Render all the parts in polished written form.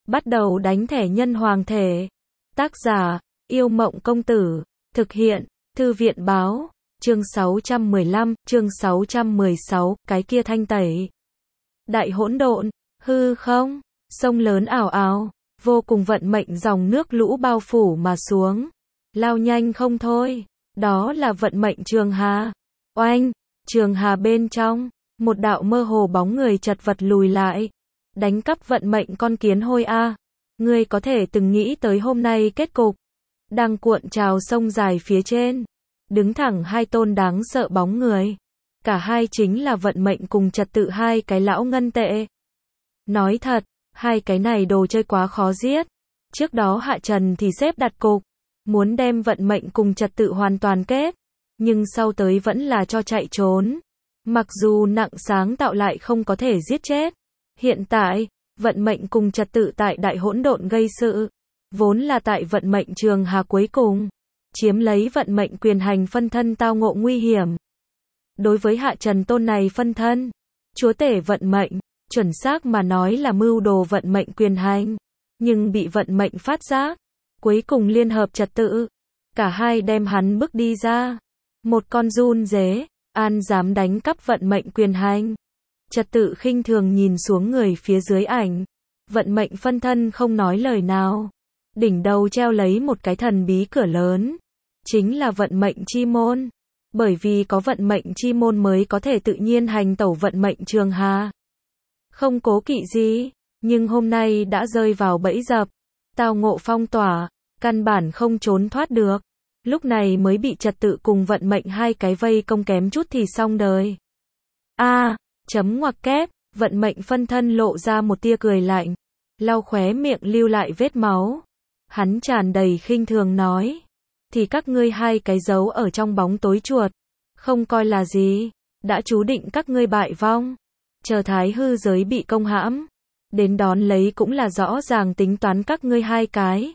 Bắt đầu đánh thẻ nhân hoàng thể. Tác giả, Yêu Mộng Công Tử. Thực hiện, Thư viện Báo. Chương 615, chương 616, cái kia thanh tẩy. Đại hỗn độn, hư không, sông lớn ảo ảo, vô cùng vận mệnh dòng nước lũ bao phủ mà xuống. Lao nhanh không thôi, đó là vận mệnh Trường Hà. Oanh, Trường Hà bên trong, một đạo mơ hồ bóng người chật vật lùi lại. Đánh cắp vận mệnh con kiến hôi a. Ngươi có thể từng nghĩ tới hôm nay kết cục. Đang cuộn trào sông dài phía trên, đứng thẳng hai tôn đáng sợ bóng người. Cả hai chính là vận mệnh cùng trật tự hai cái lão ngân tệ. Nói thật, hai cái này đồ chơi quá khó giết. Trước đó Hạ Trần thì xếp đặt cục, muốn đem vận mệnh cùng trật tự hoàn toàn kết, nhưng sau tới vẫn là cho chạy trốn. Mặc dù nặng sáng tạo lại không có thể giết chết. Hiện tại, vận mệnh cùng trật tự tại đại hỗn độn gây sự, vốn là tại vận mệnh Trường Hà cuối cùng, chiếm lấy vận mệnh quyền hành phân thân tao ngộ nguy hiểm. Đối với Hạ Trần tôn này phân thân, chúa tể vận mệnh, chuẩn xác mà nói là mưu đồ vận mệnh quyền hành, nhưng bị vận mệnh phát giác, cuối cùng liên hợp trật tự, cả hai đem hắn bước đi ra. Một con run dế, an dám đánh cắp vận mệnh quyền hành. Trật tự khinh thường nhìn xuống người phía dưới ảnh. Vận mệnh phân thân không nói lời nào. Đỉnh đầu treo lấy một cái thần bí cửa lớn. Chính là vận mệnh chi môn. Bởi vì có vận mệnh chi môn mới có thể tự nhiên hành tẩu vận mệnh Trường Hà. Không cố kỵ gì, nhưng hôm nay đã rơi vào bẫy dập. Tao ngộ phong tỏa, căn bản không trốn thoát được. Lúc này mới bị trật tự cùng vận mệnh hai cái vây công kém chút thì xong đời. Chấm ngoặc kép, vận mệnh phân thân lộ ra một tia cười lạnh, lau khóe miệng lưu lại vết máu. Hắn tràn đầy khinh thường nói, thì các ngươi hai cái giấu ở trong bóng tối chuột, không coi là gì, đã chú định các ngươi bại vong. Chờ thái hư giới bị công hãm, đến đón lấy cũng là rõ ràng tính toán các ngươi hai cái.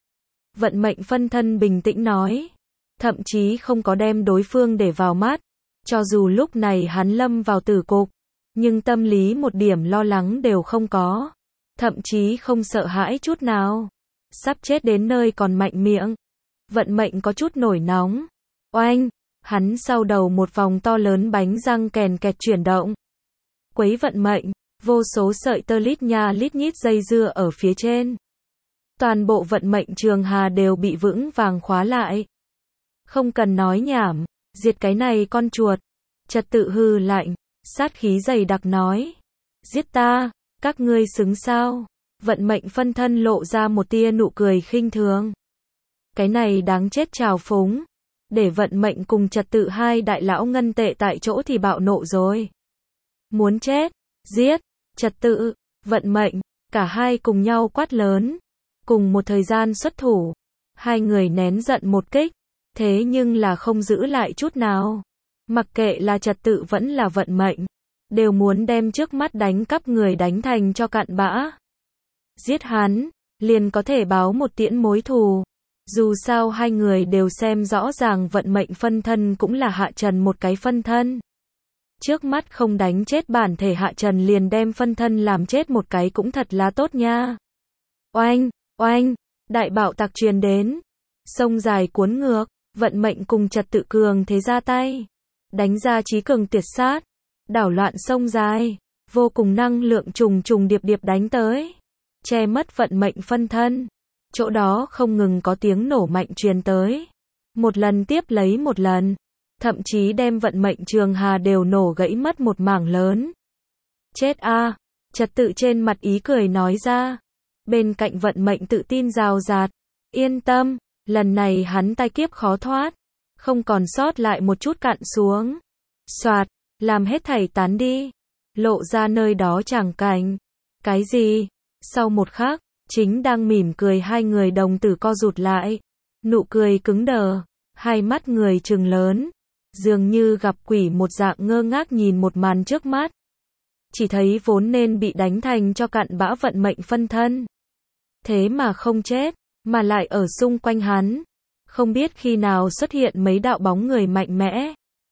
Vận mệnh phân thân bình tĩnh nói, thậm chí không có đem đối phương để vào mắt, cho dù lúc này hắn lâm vào tử cục. Nhưng tâm lý một điểm lo lắng đều không có. Thậm chí không sợ hãi chút nào. Sắp chết đến nơi còn mạnh miệng. Vận mệnh có chút nổi nóng. Oanh, hắn sau đầu một vòng to lớn bánh răng kèn kẹt chuyển động. Quấy vận mệnh, vô số sợi tơ lít nha lít nhít dây dưa ở phía trên. Toàn bộ vận mệnh Trường Hà đều bị vững vàng khóa lại. Không cần nói nhảm, diệt cái này con chuột. Trật tự hư lạnh. Sát khí dày đặc nói, giết ta, các ngươi xứng sao? Vận mệnh phân thân lộ ra một tia nụ cười khinh thường. Cái này đáng chết trào phúng, để vận mệnh cùng trật tự hai đại lão ngân tệ tại chỗ thì bạo nộ rồi. Muốn chết, giết, trật tự, vận mệnh, cả hai cùng nhau quát lớn, cùng một thời gian xuất thủ. Hai người nén giận một kích, thế nhưng là không giữ lại chút nào. Mặc kệ là trật tự vẫn là vận mệnh, đều muốn đem trước mắt đánh cắp người đánh thành cho cặn bã. Giết hắn, liền có thể báo một tiễn mối thù. Dù sao hai người đều xem rõ ràng vận mệnh phân thân cũng là Hạ Trần một cái phân thân. Trước mắt không đánh chết bản thể Hạ Trần liền đem phân thân làm chết một cái cũng thật là tốt nha. Oanh, oanh, đại bạo tạc truyền đến. Sông dài cuốn ngược, vận mệnh cùng trật tự cường thế ra tay. Đánh ra chí cường tuyệt sát, đảo loạn sông dài, vô cùng năng lượng trùng trùng điệp điệp đánh tới, che mất vận mệnh phân thân. Chỗ đó không ngừng có tiếng nổ mạnh truyền tới, một lần tiếp lấy một lần, thậm chí đem vận mệnh Trường Hà đều nổ gãy mất một mảng lớn. Chết a, trật tự trên mặt ý cười nói ra, bên cạnh vận mệnh tự tin rào rạt, yên tâm, lần này hắn tai kiếp khó thoát. Không còn sót lại một chút cạn xuống. Soạt, làm hết thảy tán đi. Lộ ra nơi đó chẳng cảnh. Cái gì? Sau một khắc, chính đang mỉm cười hai người đồng tử co rụt lại. Nụ cười cứng đờ, hai mắt người trừng lớn. Dường như gặp quỷ một dạng ngơ ngác nhìn một màn trước mắt. Chỉ thấy vốn nên bị đánh thành cho cặn bã vận mệnh phân thân. Thế mà không chết, mà lại ở xung quanh hắn. Không biết khi nào xuất hiện mấy đạo bóng người mạnh mẽ.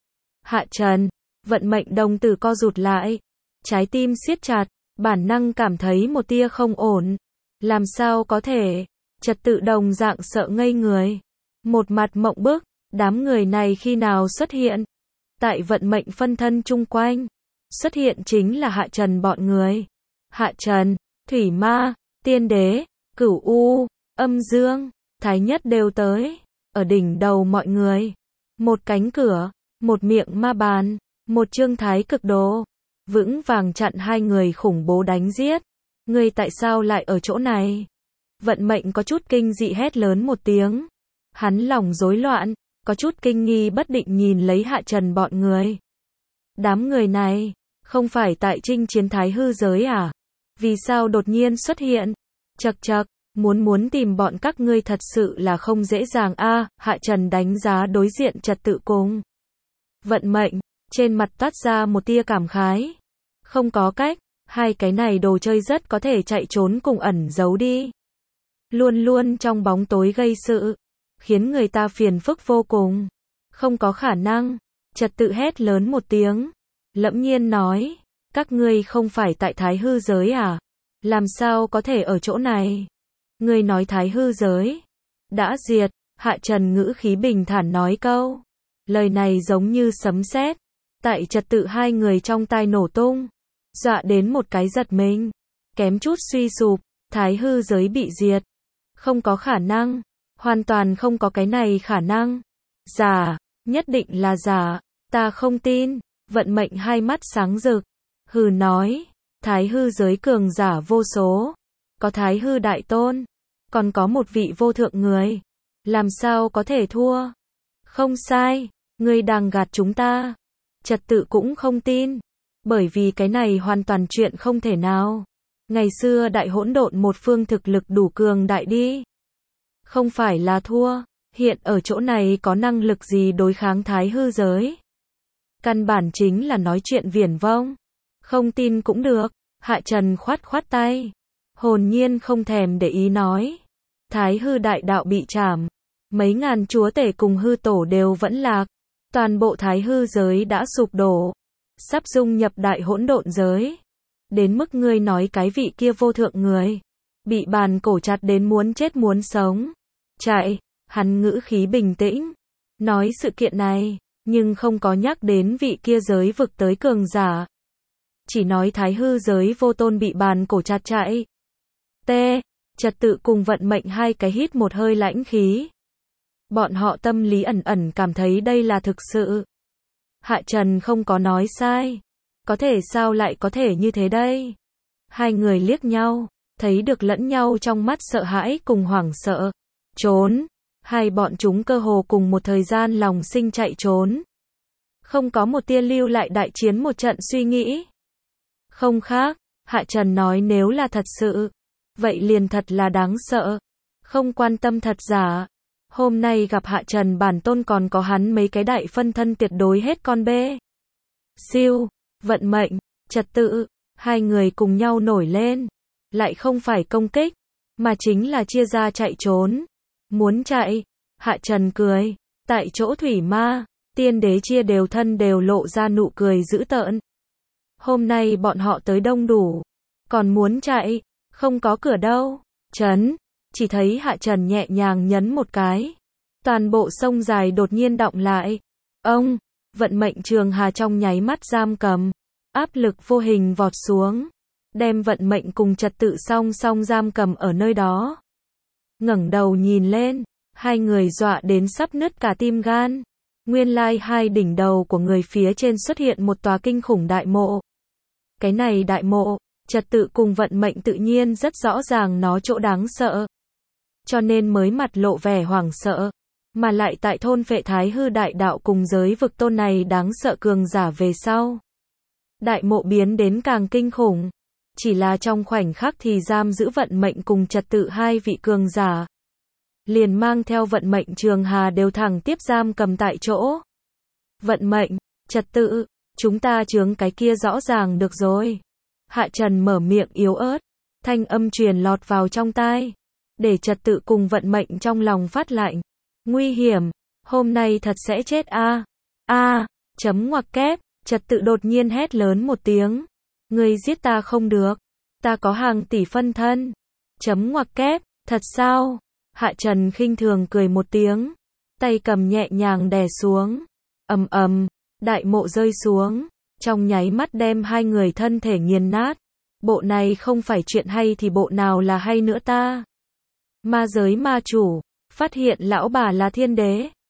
Hạ Trần, vận mệnh đồng tử co rụt lại. Trái tim siết chặt, bản năng cảm thấy một tia không ổn. Làm sao có thể? Trật tự đồng dạng sợ ngây người. Một mặt mộng bức, đám người này khi nào xuất hiện? Tại vận mệnh phân thân chung quanh, xuất hiện chính là Hạ Trần bọn người. Hạ Trần, Thủy Ma, Tiên Đế, Cửu U, Âm Dương, Thái Nhất đều tới. Ở đỉnh đầu mọi người, một cánh cửa, một miệng ma bàn, một trương thái cực đồ, vững vàng chặn hai người khủng bố đánh giết. Ngươi tại sao lại ở chỗ này? Vận mệnh có chút kinh dị hét lớn một tiếng. Hắn lòng rối loạn, có chút kinh nghi bất định nhìn lấy Hạ Trần bọn người. Đám người này, không phải tại chinh chiến thái hư giới à? Vì sao đột nhiên xuất hiện? Chậc chậc, muốn tìm bọn các ngươi thật sự là không dễ dàng a. Hạ Trần đánh giá đối diện trật tự cùng vận mệnh, trên mặt toát ra một tia cảm khái. Không có cách, hai cái này đồ chơi rất có thể chạy trốn cùng ẩn giấu đi. Luôn luôn trong bóng tối gây sự, khiến người ta phiền phức vô cùng. Không có khả năng. Trật tự hét lớn một tiếng, lẫm nhiên nói, các ngươi không phải tại thái hư giới à? Làm sao có thể ở chỗ này? Ngươi nói thái hư giới đã diệt. Hạ Trần ngữ khí bình thản nói câu. Lời này giống như sấm sét, tại trật tự hai người trong tai nổ tung, dọa đến một cái giật mình, kém chút suy sụp. Thái hư giới bị diệt? Không có khả năng, hoàn toàn không có cái này khả năng. Giả, nhất định là giả, ta không tin. Vận mệnh hai mắt sáng rực, hừ nói, thái hư giới cường giả vô số, có thái hư đại tôn, còn có một vị vô thượng người, làm sao có thể thua? Không sai, ngươi đang gạt chúng ta. Trật tự cũng không tin, bởi vì cái này hoàn toàn chuyện không thể nào. Ngày xưa đại hỗn độn một phương thực lực đủ cường đại đi. Không phải là thua, hiện ở chỗ này có năng lực gì đối kháng thái hư giới? Căn bản chính là nói chuyện viển vông. Không tin cũng được. Hạ Trần khoát khoát tay, hồn nhiên không thèm để ý nói. Thái hư đại đạo bị trảm, mấy ngàn chúa tể cùng hư tổ đều vẫn lạc. Toàn bộ thái hư giới đã sụp đổ, sắp dung nhập đại hỗn độn giới. Đến mức ngươi nói cái vị kia vô thượng người, bị bàn cổ chặt đến muốn chết muốn sống. Chạy, hắn ngữ khí bình tĩnh, nói sự kiện này, nhưng không có nhắc đến vị kia giới vực tới cường giả. Chỉ nói thái hư giới vô tôn bị bàn cổ chặt chạy. T. Trật tự cùng vận mệnh hai cái hít một hơi lãnh khí. Bọn họ tâm lý ẩn ẩn cảm thấy đây là thực sự. Hạ Trần không có nói sai. Có thể sao lại có thể như thế đây? Hai người liếc nhau, thấy được lẫn nhau trong mắt sợ hãi cùng hoảng sợ. Trốn. Hai bọn chúng cơ hồ cùng một thời gian lòng sinh chạy trốn. Không có một tia lưu lại đại chiến một trận suy nghĩ. Không khác, Hạ Trần nói nếu là thật sự, vậy liền thật là đáng sợ. Không quan tâm thật giả. Hôm nay gặp Hạ Trần bản tôn còn có hắn mấy cái đại phân thân tuyệt đối hết con bê. Siêu, vận mệnh, trật tự, hai người cùng nhau nổi lên. Lại không phải công kích, mà chính là chia ra chạy trốn. Muốn chạy, Hạ Trần cười, tại chỗ Thủy Ma, Tiên Đế chia đều thân đều lộ ra nụ cười dữ tợn. Hôm nay bọn họ tới đông đủ, còn muốn chạy, không có cửa đâu. Chấn, chỉ thấy Hạ Trần nhẹ nhàng nhấn một cái. Toàn bộ sông dài đột nhiên đọng lại. Ông, vận mệnh trường hà trong nháy mắt giam cầm. Áp lực vô hình vọt xuống. Đem vận mệnh cùng trật tự song song giam cầm ở nơi đó. Ngẩng đầu nhìn lên, hai người dọa đến sắp nứt cả tim gan. Nguyên lai hai đỉnh đầu của người phía trên xuất hiện một tòa kinh khủng đại mộ. Cái này đại mộ, trật tự cùng vận mệnh tự nhiên rất rõ ràng nó chỗ đáng sợ. Cho nên mới mặt lộ vẻ hoảng sợ. Mà lại tại thôn phệ thái hư đại đạo cùng giới vực tôn này đáng sợ cường giả về sau. Đại mộ biến đến càng kinh khủng. Chỉ là trong khoảnh khắc thì giam giữ vận mệnh cùng trật tự hai vị cường giả. Liền mang theo vận mệnh trường hà đều thẳng tiếp giam cầm tại chỗ. Vận mệnh, trật tự, chúng ta chướng cái kia rõ ràng được rồi. Hạ Trần mở miệng yếu ớt, thanh âm truyền lọt vào trong tai. Để trật tự cùng vận mệnh trong lòng phát lạnh. Nguy hiểm, hôm nay thật sẽ chết a. Chấm ngoặc kép, trật tự đột nhiên hét lớn một tiếng. Ngươi giết ta không được, ta có hàng tỷ phân thân. chấm ngoặc kép, thật sao? Hạ Trần khinh thường cười một tiếng, tay cầm nhẹ nhàng đè xuống. Ầm ầm, đại mộ rơi xuống, trong nháy mắt đem hai người thân thể nghiền nát. Bộ này không phải chuyện hay thì bộ nào là hay nữa ta? Ma giới ma chủ, phát hiện lão bà là thiên đế.